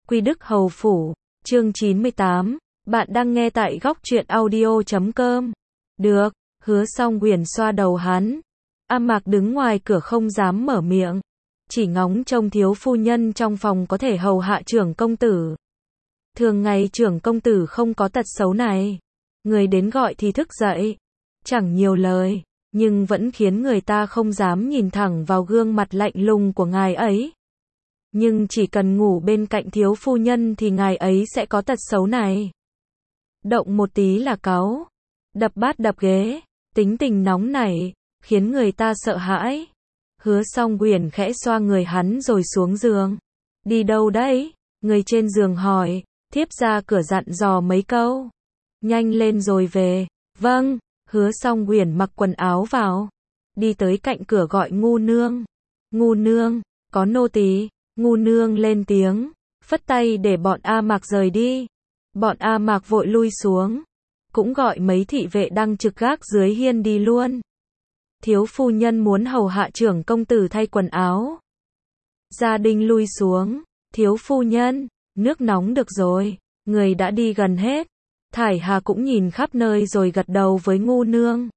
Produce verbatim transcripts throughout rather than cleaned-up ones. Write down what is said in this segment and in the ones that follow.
Quy Đức Hầu Phủ, chương chín mươi tám, bạn đang nghe tại góc truyện audio chấm com. Được, Hứa Song Uyển xoa đầu hắn. A Mạc đứng ngoài cửa không dám mở miệng, chỉ ngóng trông thiếu phu nhân trong phòng có thể hầu hạ trưởng công tử. Thường ngày trưởng công tử không có tật xấu này, người đến gọi thì thức dậy, chẳng nhiều lời, nhưng vẫn khiến người ta không dám nhìn thẳng vào gương mặt lạnh lùng của ngài ấy. Nhưng chỉ cần ngủ bên cạnh thiếu phu nhân thì ngài ấy sẽ có tật xấu này. Động một tí là cáu, đập bát đập ghế, tính tình nóng nảy, khiến người ta sợ hãi. Hứa Song Uyển khẽ xoa người hắn rồi xuống giường. Đi đâu đấy? Người trên giường hỏi, thiếp ra cửa dặn dò mấy câu. Nhanh lên rồi về. Vâng. Hứa Song Uyển mặc quần áo vào, đi tới cạnh cửa gọi Ngu nương. Ngu nương, có nô tỳ. Ngu nương lên tiếng, phất tay để bọn A Mạc rời đi. Bọn A Mạc vội lui xuống, cũng gọi mấy thị vệ đang trực gác dưới hiên đi luôn. Thiếu phu nhân muốn hầu hạ trưởng công tử thay quần áo. Gia đình lui xuống. Thiếu phu nhân, nước nóng được rồi, người đã đi gần hết. Thải Hà cũng nhìn khắp nơi rồi gật đầu với Ngu nương.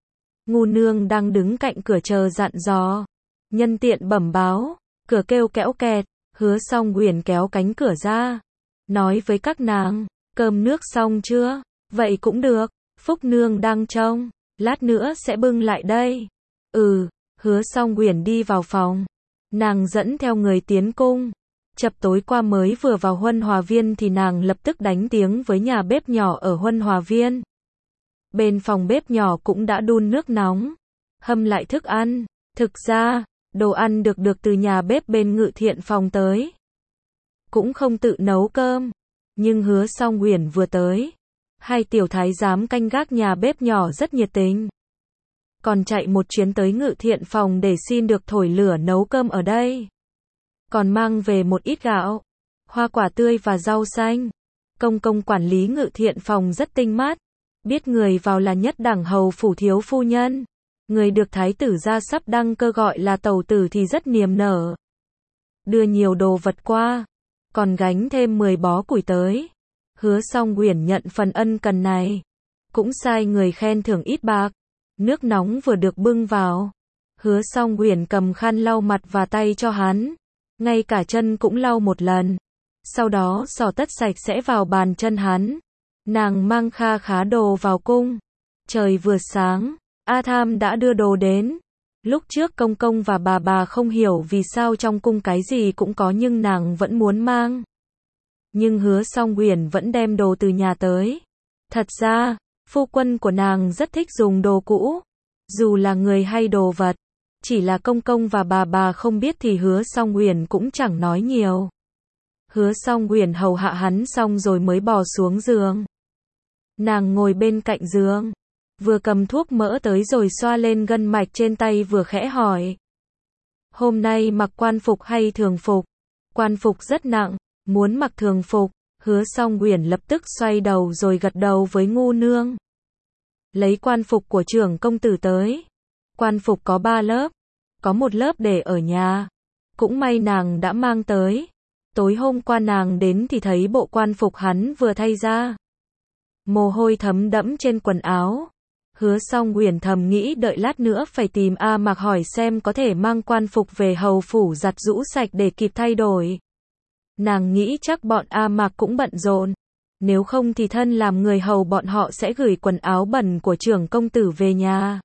Ngu nương đang đứng cạnh cửa chờ dặn dò, nhân tiện bẩm báo. Cửa kêu kẽo kẹt, Hứa Song Uyển kéo cánh cửa ra, nói với các nàng, cơm nước xong chưa? Vậy cũng được, Phúc nương đang trông, lát nữa sẽ bưng lại đây. Ừ. Hứa Song Uyển đi vào phòng, nàng dẫn theo người tiến cung. Chập tối qua mới vừa vào Huân Hòa Viên thì nàng lập tức đánh tiếng với nhà bếp nhỏ ở Huân Hòa Viên. Bên phòng bếp nhỏ cũng đã đun nước nóng, hâm lại thức ăn. Thực ra, đồ ăn được được từ nhà bếp bên Ngự Thiện phòng tới, cũng không tự nấu cơm. Nhưng Hứa Song Uyển vừa tới, hai tiểu thái giám canh gác nhà bếp nhỏ rất nhiệt tình, còn chạy một chuyến tới Ngự Thiện phòng để xin được thổi lửa nấu cơm ở đây. Còn mang về một ít gạo, hoa quả tươi và rau xanh. Công công quản lý Ngự Thiện phòng rất tinh mắt, biết người vào là nhất đẳng hầu phủ thiếu phu nhân. Người được thái tử gia sắp đăng cơ gọi là tẩu tử thì rất niềm nở, đưa nhiều đồ vật qua, còn gánh thêm mười bó củi tới. Hứa Song Uyển nhận phần ân cần này, cũng sai người khen thưởng ít bạc. Nước nóng vừa được bưng vào, Hứa Song Uyển cầm khăn lau mặt và tay cho hắn, ngay cả chân cũng lau một lần, sau đó xỏ tất sạch sẽ vào bàn chân hắn. Nàng mang kha khá đồ vào cung. Trời vừa sáng, A Tham đã đưa đồ đến. Lúc trước công công và bà bà không hiểu vì sao trong cung cái gì cũng có nhưng nàng vẫn muốn mang. Nhưng Hứa Song Uyển vẫn đem đồ từ nhà tới. Thật ra, phu quân của nàng rất thích dùng đồ cũ, dù là người hay đồ vật. Chỉ là công công và bà bà không biết thì Hứa Song Uyển cũng chẳng nói nhiều. Hứa Song Uyển hầu hạ hắn xong rồi mới bò xuống giường. Nàng ngồi bên cạnh giường, vừa cầm thuốc mỡ tới rồi xoa lên gân mạch trên tay vừa khẽ hỏi. Hôm nay mặc quan phục hay thường phục? Quan phục rất nặng, muốn mặc thường phục. Hứa Song Uyển lập tức xoay đầu rồi gật đầu với Ngu nương. Lấy quan phục của trưởng công tử tới. Quan phục có ba lớp, có một lớp để ở nhà. Cũng may nàng đã mang tới. Tối hôm qua nàng đến thì thấy bộ quan phục hắn vừa thay ra. Mồ hôi thấm đẫm trên quần áo. Hứa Song Uyển thầm nghĩ đợi lát nữa phải tìm A Mạc hỏi xem có thể mang quan phục về hầu phủ giặt giũ sạch để kịp thay đổi. Nàng nghĩ chắc bọn A Mạc cũng bận rộn, nếu không thì thân làm người hầu bọn họ sẽ gửi quần áo bẩn của trưởng công tử về nhà.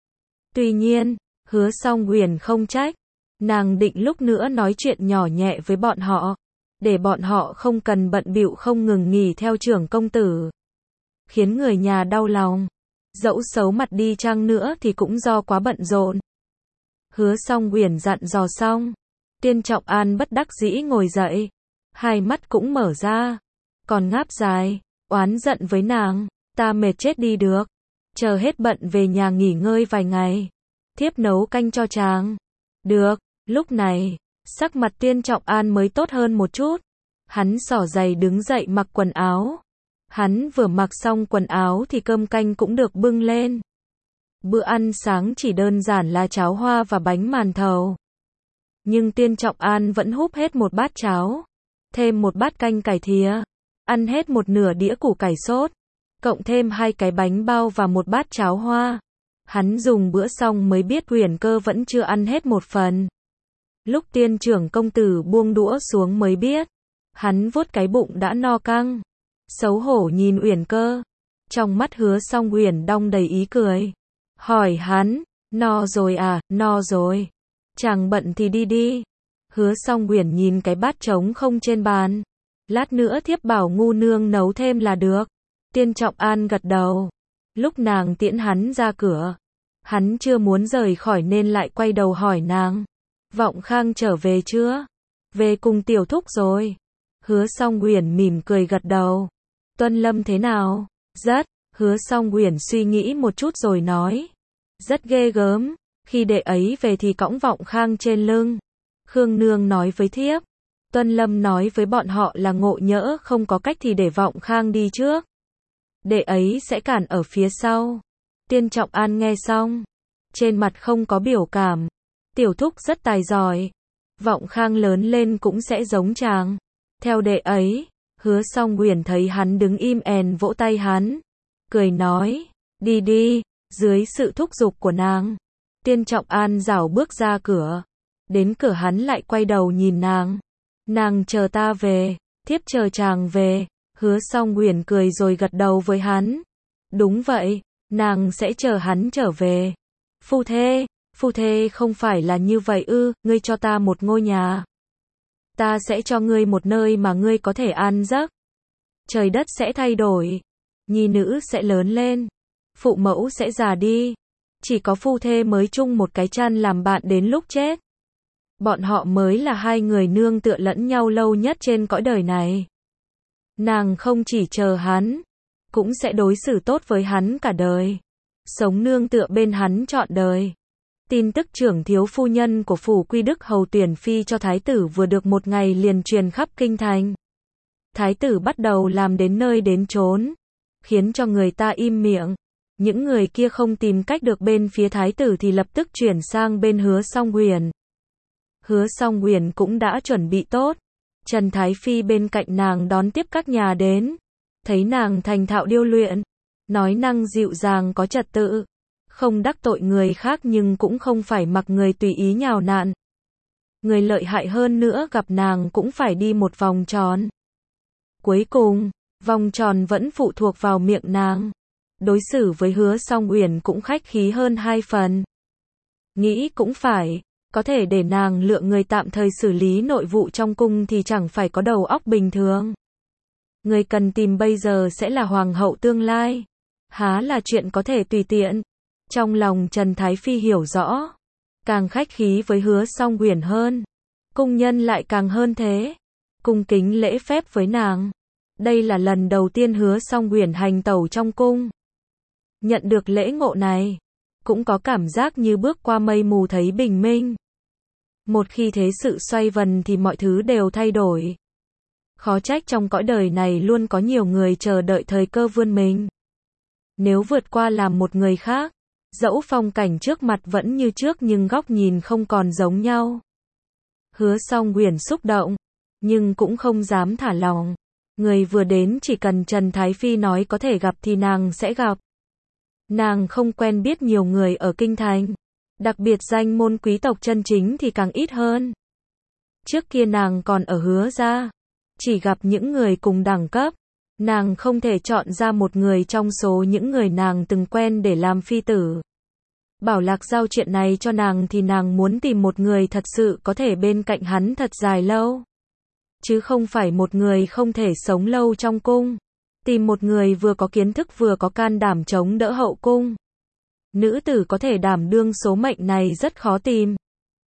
Tuy nhiên, Hứa Song Uyển không trách, nàng định lúc nữa nói chuyện nhỏ nhẹ với bọn họ, để bọn họ không cần bận bịu không ngừng nghỉ theo trưởng công tử, khiến người nhà đau lòng. Dẫu xấu mặt đi chăng nữa thì cũng do quá bận rộn. Hứa Song Uyển dặn dò xong, Tiên Trọng An bất đắc dĩ ngồi dậy, hai mắt cũng mở ra, còn ngáp dài, oán giận với nàng, ta mệt chết đi được, chờ hết bận về nhà nghỉ ngơi vài ngày, thiếp nấu canh cho chàng. Được. Lúc này, sắc mặt Tiên Trọng An mới tốt hơn một chút, hắn xỏ giày đứng dậy mặc quần áo. Hắn vừa mặc xong quần áo thì cơm canh cũng được bưng lên. Bữa ăn sáng chỉ đơn giản là cháo hoa và bánh màn thầu. Nhưng Tiên Trọng An vẫn húp hết một bát cháo. thêm một bát canh cải thìa, ăn hết một nửa đĩa củ cải sốt, cộng thêm hai cái bánh bao và một bát cháo hoa. Hắn dùng bữa xong mới biết Uyển Cơ vẫn chưa ăn hết một phần. Lúc Tiên trưởng công tử buông đũa xuống mới biết, hắn vuốt cái bụng đã no căng. Xấu hổ nhìn Uyển Cơ, trong mắt Hứa Song Uyển đong đầy ý cười. Hỏi hắn, no rồi à, no rồi. Chàng bận thì đi đi. Hứa Song Uyển nhìn cái bát trống không trên bàn. Lát nữa thiếp bảo ngu nương nấu thêm là được. Tiên Trọng An gật đầu. Lúc nàng tiễn hắn ra cửa, hắn chưa muốn rời khỏi nên lại quay đầu hỏi nàng. Vọng Khang trở về chưa? Về cùng tiểu thúc rồi. Hứa Song Uyển mỉm cười gật đầu. Tuân Lâm thế nào? Rất. Hứa Song Uyển suy nghĩ một chút rồi nói. Rất ghê gớm. Khi đệ ấy về thì cõng Vọng Khang trên lưng. Khương Nương nói với thiếp. Tuân Lâm nói với bọn họ là ngộ nhỡ không có cách thì để Vọng Khang đi trước. Đệ ấy sẽ cản ở phía sau. Tiên Trọng An nghe xong, trên mặt không có biểu cảm. Tiểu thúc rất tài giỏi. Vọng Khang lớn lên cũng sẽ giống chàng. Theo đệ ấy. Hứa Song Uyển thấy hắn đứng im èn vỗ tay hắn. Cười nói, đi đi. Dưới sự thúc giục của nàng, Tiên Trọng An rảo bước ra cửa. Đến cửa hắn lại quay đầu nhìn nàng. Nàng chờ ta về, thiếp chờ chàng về. Hứa Song Uyển cười rồi gật đầu với hắn. Đúng vậy, nàng sẽ chờ hắn trở về. Phu thê, phu thê không phải là như vậy ư, ngươi cho ta một ngôi nhà. Ta sẽ cho ngươi một nơi mà ngươi có thể an giấc. Trời đất sẽ thay đổi. Nhi nữ sẽ lớn lên. Phụ mẫu sẽ già đi. Chỉ có phu thê mới chung một cái chăn làm bạn đến lúc chết. Bọn họ mới là hai người nương tựa lẫn nhau lâu nhất trên cõi đời này. Nàng không chỉ chờ hắn, cũng sẽ đối xử tốt với hắn cả đời. Sống nương tựa bên hắn trọn đời. Tin tức trưởng thiếu phu nhân của phủ Quy Đức hầu tuyển phi cho thái tử vừa được một ngày liền truyền khắp kinh thành. Thái tử bắt đầu làm đến nơi đến chốn, khiến cho người ta im miệng. Những người kia không tìm cách được bên phía thái tử thì lập tức chuyển sang bên Hứa Song Uyển. Hứa Song Uyển cũng đã chuẩn bị tốt. Trần Thái Phi bên cạnh nàng đón tiếp các nhà đến. Thấy nàng thành thạo điêu luyện, nói năng dịu dàng có trật tự, không đắc tội người khác nhưng cũng không phải mặc người tùy ý nhào nặn. Người lợi hại hơn nữa gặp nàng cũng phải đi một vòng tròn. Cuối cùng, vòng tròn vẫn phụ thuộc vào miệng nàng. Đối xử với Hứa Song Uyển cũng khách khí hơn hai phần. Nghĩ cũng phải, có thể để nàng lựa người tạm thời xử lý nội vụ trong cung thì chẳng phải có đầu óc bình thường. Người cần tìm bây giờ sẽ là hoàng hậu tương lai. Há là chuyện có thể tùy tiện. Trong lòng Trần Thái Phi hiểu rõ. Càng khách khí với Hứa Song Uyển hơn. Cung nhân lại càng hơn thế. Cung kính lễ phép với nàng. Đây là lần đầu tiên Hứa Song Uyển hành tẩu trong cung. Nhận được lễ ngộ này, cũng có cảm giác như bước qua mây mù thấy bình minh. Một khi thế sự xoay vần thì mọi thứ đều thay đổi. Khó trách trong cõi đời này luôn có nhiều người chờ đợi thời cơ vươn mình. Nếu vượt qua làm một người khác, dẫu phong cảnh trước mặt vẫn như trước nhưng góc nhìn không còn giống nhau. Hứa Song Uyển xúc động, nhưng cũng không dám thả lòng. Người vừa đến chỉ cần Trần Thái Phi nói có thể gặp thì nàng sẽ gặp. Nàng không quen biết nhiều người ở kinh thành. Đặc biệt danh môn quý tộc chân chính thì càng ít hơn. Trước kia nàng còn ở Hứa gia, chỉ gặp những người cùng đẳng cấp. Nàng không thể chọn ra một người trong số những người nàng từng quen để làm phi tử. Bảo Lạc giao chuyện này cho nàng thì nàng muốn tìm một người thật sự có thể bên cạnh hắn thật dài lâu. Chứ không phải một người không thể sống lâu trong cung. Tìm một người vừa có kiến thức vừa có can đảm chống đỡ hậu cung. Nữ tử có thể đảm đương số mệnh này rất khó tìm.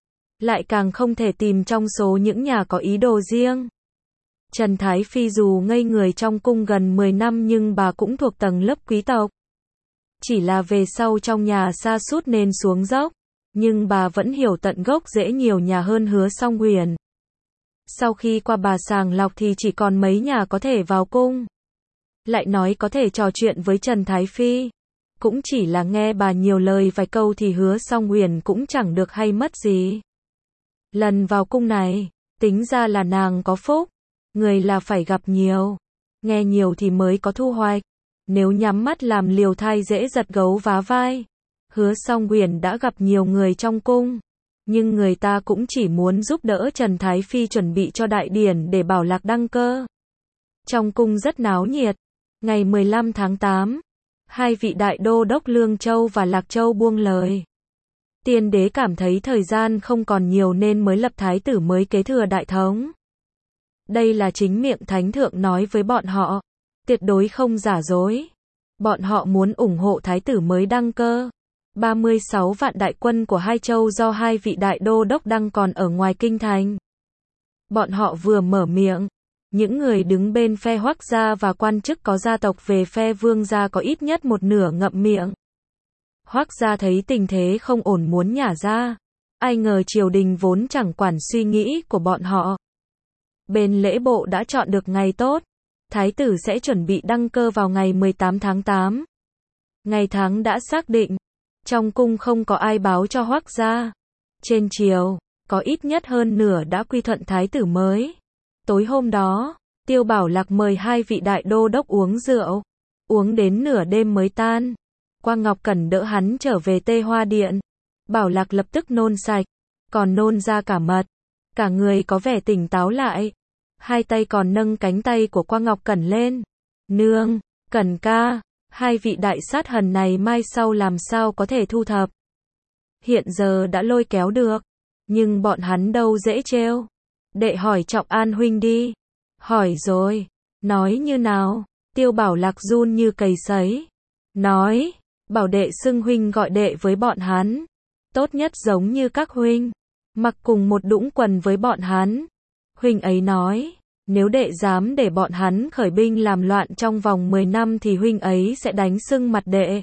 Lại càng không thể tìm trong số những nhà có ý đồ riêng. Trần Thái Phi dù ngây người trong cung gần mười năm nhưng bà cũng thuộc tầng lớp quý tộc. Chỉ là về sau trong nhà sa sút nên xuống dốc. Nhưng bà vẫn hiểu tận gốc rễ nhiều nhà hơn Hứa Song Uyển. Sau khi qua bà sàng lọc thì chỉ còn mấy nhà có thể vào cung. Lại nói có thể trò chuyện với Trần Thái Phi. Cũng chỉ là nghe bà nhiều lời vài câu thì Hứa Song Uyển cũng chẳng được hay mất gì. Lần vào cung này, tính ra là nàng có phúc. Người là phải gặp nhiều, nghe nhiều thì mới có thu hoạch. Nếu nhắm mắt làm liều thai dễ giật gấu vá vai. Hứa Song Huyền đã gặp nhiều người trong cung, nhưng người ta cũng chỉ muốn giúp đỡ Trần Thái Phi chuẩn bị cho đại điển để Bảo Lạc đăng cơ. Trong cung rất náo nhiệt. Ngày mười lăm tháng tám, hai vị đại đô đốc Lương Châu và Lạc Châu buông lời. Tiên đế cảm thấy thời gian không còn nhiều nên mới lập thái tử mới kế thừa đại thống. Đây là chính miệng thánh thượng nói với bọn họ, tuyệt đối không giả dối. Bọn họ muốn ủng hộ thái tử mới đăng cơ. ba mươi sáu vạn đại quân của hai châu do hai vị đại đô đốc đang còn ở ngoài kinh thành. Bọn họ vừa mở miệng, những người đứng bên phe Hoắc gia và quan chức có gia tộc về phe Vương gia có ít nhất một nửa ngậm miệng. Hoắc gia thấy tình thế không ổn muốn nhả ra. Ai ngờ triều đình vốn chẳng quản suy nghĩ của bọn họ. Bên lễ bộ đã chọn được ngày tốt. Thái tử sẽ chuẩn bị đăng cơ vào ngày mười tám tháng tám. Ngày tháng đã xác định. Trong cung không có ai báo cho Hoắc gia. Trên triều, có ít nhất hơn nửa đã quy thuận thái tử mới. Tối hôm đó, Tiêu Bảo Lạc mời hai vị đại đô đốc uống rượu. Uống đến nửa đêm mới tan. Quang Ngọc Cẩn đỡ hắn trở về Tê Hoa Điện. Bảo Lạc lập tức nôn sạch, còn nôn ra cả mật. Cả người có vẻ tỉnh táo lại. Hai tay còn nâng cánh tay của Quang Ngọc Cẩn lên. Nương, Cẩn ca, hai vị đại sát hần này mai sau làm sao có thể thu thập. Hiện giờ đã lôi kéo được, nhưng bọn hắn đâu dễ trêu. Đệ hỏi Trọng An huynh đi. Hỏi rồi, nói như nào? Tiêu Bảo Lạc run như cầy sấy. Nói, bảo đệ xưng huynh gọi đệ với bọn hắn. Tốt nhất giống như các huynh, mặc cùng một đũng quần với bọn hắn. Huynh ấy nói, nếu đệ dám để bọn hắn khởi binh làm loạn trong vòng mười năm thì huynh ấy sẽ đánh sưng mặt đệ.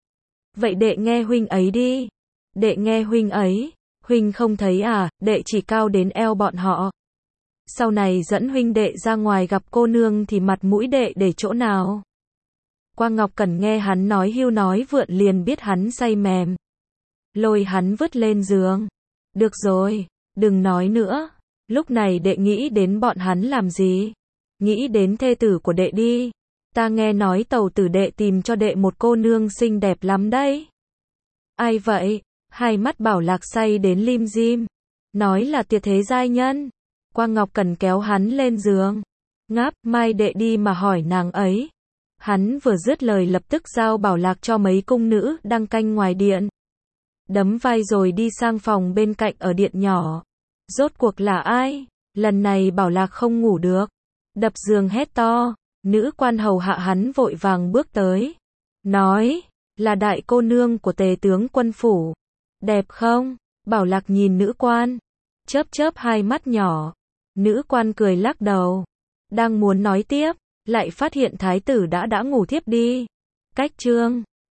Vậy đệ nghe huynh ấy đi. Đệ nghe huynh ấy. Huynh không thấy à, đệ chỉ cao đến eo bọn họ. Sau này dẫn huynh đệ ra ngoài gặp cô nương thì mặt mũi đệ để chỗ nào? Quang Ngọc Cẩn nghe hắn nói hưu nói vượn liền biết hắn say mềm. Lôi hắn vứt lên giường. Được rồi, đừng nói nữa. Lúc này đệ nghĩ đến bọn hắn làm gì? Nghĩ đến thê tử của đệ đi. Ta nghe nói tàu tử đệ tìm cho đệ một cô nương xinh đẹp lắm đấy. Ai vậy? Hai mắt Bảo Lạc say đến lim dim. Nói là tuyệt thế giai nhân. Quang Ngọc Cẩn kéo hắn lên giường. Ngáp, mai đệ đi mà hỏi nàng ấy. Hắn vừa dứt lời lập tức giao Bảo Lạc cho mấy cung nữ đang canh ngoài điện. Đấm vai rồi đi sang phòng bên cạnh ở điện nhỏ. Rốt cuộc là ai? Lần này Bảo Lạc không ngủ được. Đập giường hét to. Nữ quan hầu hạ hắn vội vàng bước tới. Nói, là đại cô nương của tề tướng quân phủ. Đẹp không? Bảo Lạc nhìn nữ quan. Chớp chớp hai mắt nhỏ. Nữ quan cười lắc đầu. Đang muốn nói tiếp, lại phát hiện thái tử đã đã ngủ thiếp đi. Cách chương